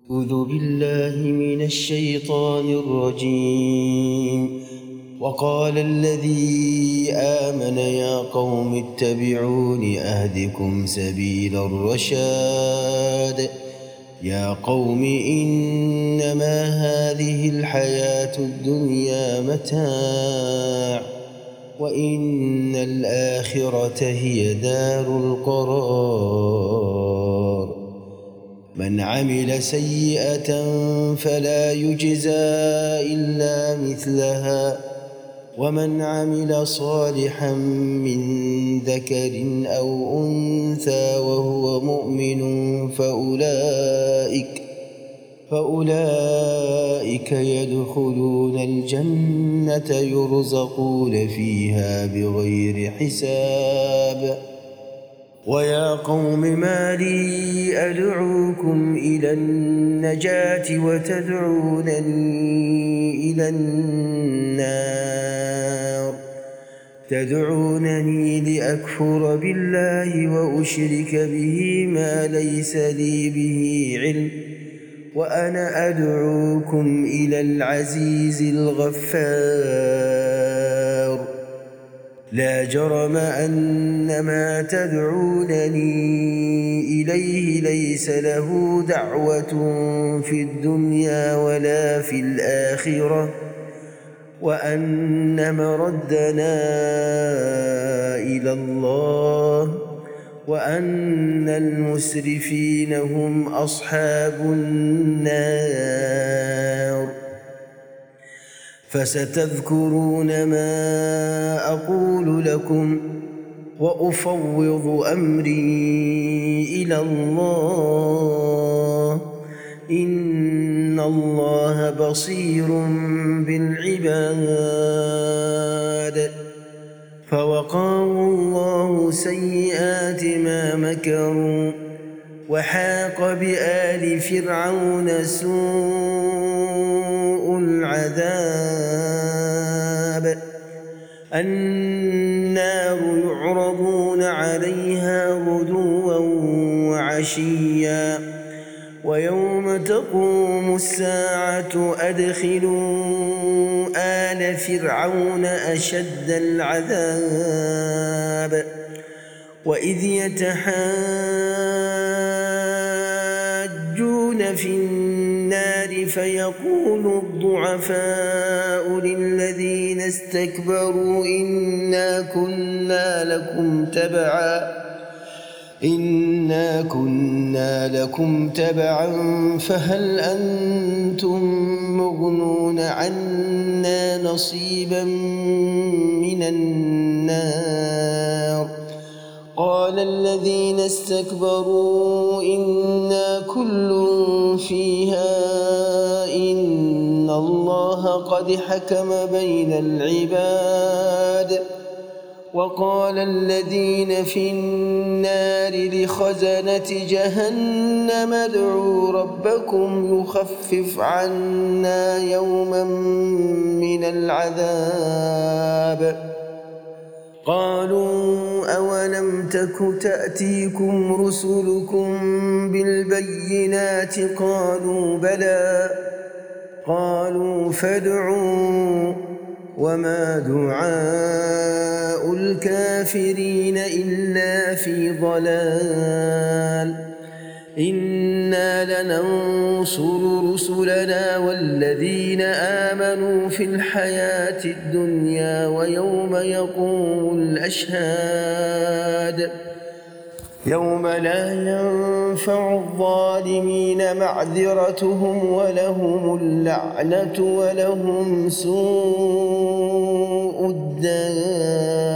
أعوذ بالله من الشيطان الرجيم. وقال الذي آمن يا قوم اتبعون أهدكم سبيل الرشاد. يا قوم إنما هذه الحياة الدنيا متاع وإن الآخرة هي دار القرار. من عمل سيئة فلا يجزى إلا مثلها ومن عمل صالحا من ذكر أو أنثى وهو مؤمن فأولئك يدخلون الجنة يرزقون فيها بغير حساب. ويا قوم ما لي أدعوكم إلى النجاة وتدعونني إلى النار. تدعونني لأكفر بالله وأشرك به ما ليس لي به علم وأنا أدعوكم إلى العزيز الغفار. لا جرم أن ما تدعونني إليه ليس له دعوة في الدنيا ولا في الآخرة وأن مردنا إلى الله وأن المسرفين هم أصحاب النار. فستذكرون ما أقول لكم وأفوض أمري إلى الله إن الله بصير بالعباد. فوقاه الله سيئات ما مكروا وحاق بآل فرعون سوء العذاب. النار يعرضون عليها غدوا وعشيا ويوم تقوم الساعة أدخلوا آل فرعون أشد العذاب. وإذ يتحاجون في النار فيقول الضعفاء للذين استكبروا إنا كنا لكم تبعا فهل أنتم مغنون عنا نصيبا من النار. قال الذين استكبروا إنا كل فيها إن الله قد حكم بين العباد. وقال الذين في النار لخزنة جهنم ادعوا ربكم يخفف عنا يوما من العذاب. قالوا أولم تك تأتيكم رسلكم بالبينات قالوا بلى. قالوا فادعوا وما دعاء الكافرين إلا في ضلال. إنا لننصر رسلنا والذين آمنوا في الحياة الدنيا ويوم يقوم الأشهاد. يوم لا ينفع الظالمين معذرتهم ولهم اللعنة ولهم سوء الدار.